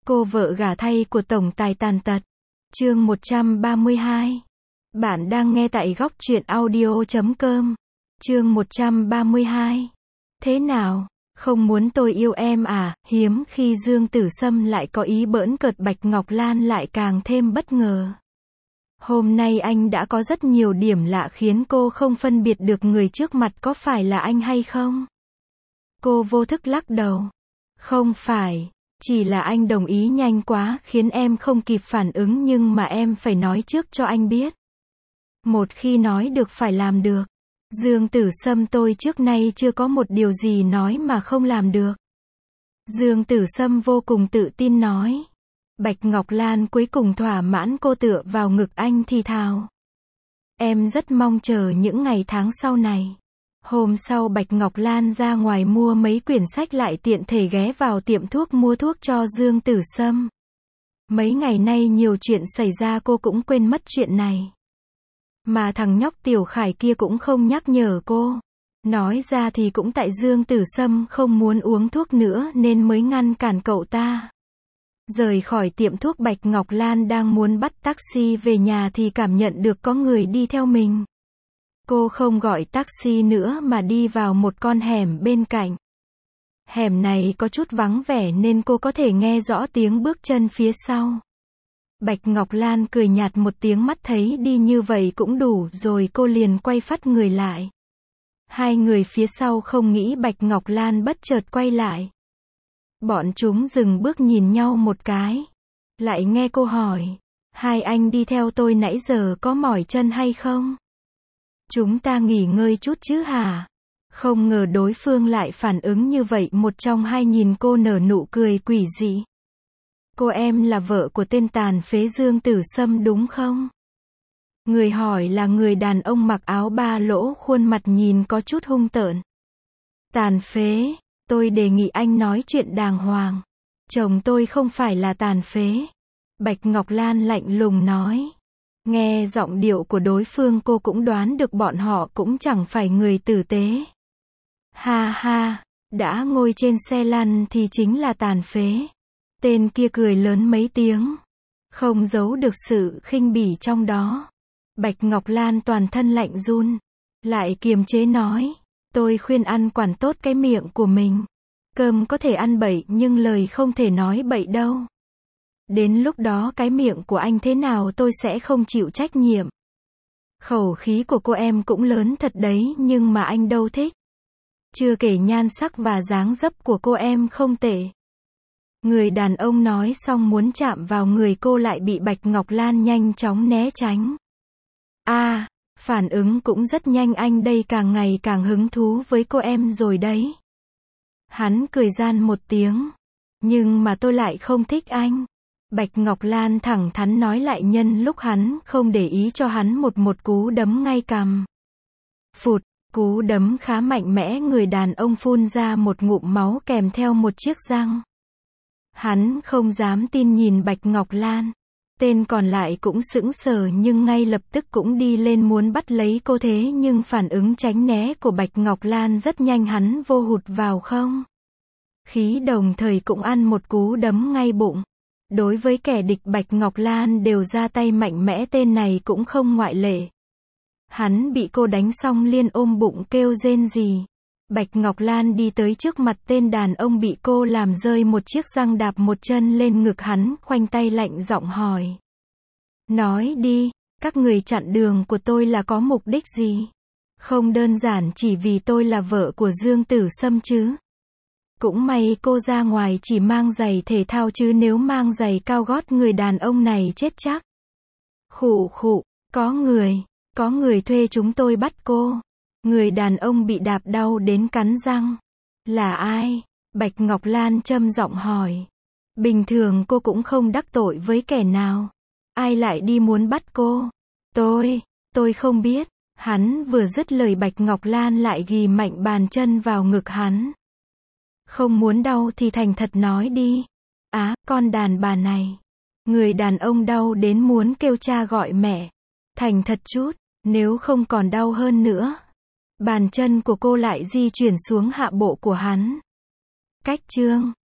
Cô vợ gả thay của tổng tài tàn tật. Chương 132. Bạn đang nghe tại góc truyện audio.com. Chương 132. Thế nào, không muốn tôi yêu em à? Hiếm khi Dương Tử Sâm lại có ý bỡn cợt, Bạch Ngọc Lan lại càng thêm bất ngờ. Hôm nay anh đã có rất nhiều điểm lạ khiến cô không phân biệt được người trước mặt có phải là anh hay không. Cô vô thức lắc đầu. Không phải, chỉ là anh đồng ý nhanh quá khiến em không kịp phản ứng, nhưng mà em phải nói trước cho anh biết. Một khi nói được phải làm được. Dương Tử Sâm, tôi trước nay chưa có một điều gì nói mà không làm được. Dương Tử Sâm vô cùng tự tin nói. Bạch Ngọc Lan cuối cùng thỏa mãn, cô tựa vào ngực anh thì thào. Em rất mong chờ những ngày tháng sau này. Hôm sau Bạch Ngọc Lan ra ngoài mua mấy quyển sách, lại tiện thể ghé vào tiệm thuốc mua thuốc cho Dương Tử Sâm. Mấy ngày nay nhiều chuyện xảy ra, cô cũng quên mất chuyện này. Mà thằng nhóc Tiểu Khải kia cũng không nhắc nhở cô. Nói ra thì cũng tại Dương Tử Sâm không muốn uống thuốc nữa nên mới ngăn cản cậu ta. Rời khỏi tiệm thuốc, Bạch Ngọc Lan đang muốn bắt taxi về nhà thì cảm nhận được có người đi theo mình. Cô không gọi taxi nữa mà đi vào một con hẻm bên cạnh. Hẻm này có chút vắng vẻ nên cô có thể nghe rõ tiếng bước chân phía sau. Bạch Ngọc Lan cười nhạt một tiếng, mắt thấy đi như vậy cũng đủ rồi, cô liền quay phắt người lại. Hai người phía sau không nghĩ Bạch Ngọc Lan bất chợt quay lại. Bọn chúng dừng bước nhìn nhau một cái. Lại nghe cô hỏi. Hai anh đi theo tôi nãy giờ có mỏi chân hay không? Chúng ta nghỉ ngơi chút chứ hả? Không ngờ đối phương lại phản ứng như vậy. Một trong hai nhìn cô nở nụ cười quỷ dị. Cô em là vợ của tên tàn phế Dương Tử Sâm đúng không? Người hỏi là người đàn ông mặc áo ba lỗ, khuôn mặt nhìn có chút hung tợn. Tàn phế, tôi đề nghị anh nói chuyện đàng hoàng. Chồng tôi không phải là tàn phế. Bạch Ngọc Lan lạnh lùng nói. Nghe giọng điệu của đối phương cô cũng đoán được bọn họ cũng chẳng phải người tử tế. Ha ha, đã ngồi trên xe lăn thì chính là tàn phế. Tên kia cười lớn mấy tiếng. Không giấu được sự khinh bỉ trong đó. Bạch Ngọc Lan toàn thân lạnh run. Lại kiềm chế nói. Tôi khuyên ăn quản tốt cái miệng của mình. Cơm có thể ăn bậy nhưng lời không thể nói bậy đâu. Đến lúc đó cái miệng của anh thế nào tôi sẽ không chịu trách nhiệm. Khẩu khí của cô em cũng lớn thật đấy, nhưng mà anh đâu thích. Chưa kể nhan sắc và dáng dấp của cô em không tệ. Người đàn ông nói xong muốn chạm vào người cô lại bị Bạch Ngọc Lan nhanh chóng né tránh. Phản ứng cũng rất nhanh, anh đây càng ngày càng hứng thú với cô em rồi đấy. Hắn cười gian một tiếng. Nhưng mà tôi lại không thích anh. Bạch Ngọc Lan thẳng thắn nói, lại nhân lúc hắn không để ý cho hắn một cú đấm ngay cằm. Phụt, cú đấm khá mạnh mẽ, người đàn ông phun ra một ngụm máu kèm theo một chiếc răng. Hắn không dám tin nhìn Bạch Ngọc Lan. Tên còn lại cũng sững sờ nhưng ngay lập tức cũng đi lên muốn bắt lấy cô, thế nhưng phản ứng tránh né của Bạch Ngọc Lan rất nhanh, hắn vô hụt vào không khí đồng thời cũng ăn một cú đấm ngay bụng. Đối với kẻ địch Bạch Ngọc Lan đều ra tay mạnh mẽ, tên này cũng không ngoại lệ. Hắn bị cô đánh xong liên ôm bụng kêu rên rỉ. Bạch Ngọc Lan đi tới trước mặt tên đàn ông bị cô làm rơi một chiếc răng, đạp một chân lên ngực hắn, khoanh tay lạnh giọng hỏi. Nói đi, các người chặn đường của tôi là có mục đích gì? Không đơn giản chỉ vì tôi là vợ của Dương Tử Sâm chứ. Cũng may cô ra ngoài chỉ mang giày thể thao chứ nếu mang giày cao gót người đàn ông này chết chắc. Khụ khụ, có người thuê chúng tôi bắt cô. Người đàn ông bị đạp đau đến cắn răng. Là ai? Bạch Ngọc Lan trầm giọng hỏi. Bình thường cô cũng không đắc tội với kẻ nào. Ai lại đi muốn bắt cô? Tôi không biết. Hắn vừa dứt lời Bạch Ngọc Lan lại ghì mạnh bàn chân vào ngực hắn. Không muốn đau thì thành thật nói đi. Con đàn bà này. Người đàn ông đau đến muốn kêu cha gọi mẹ. Thành thật chút, nếu không còn đau hơn nữa. Bàn chân của cô lại di chuyển xuống hạ bộ của hắn. Cách chương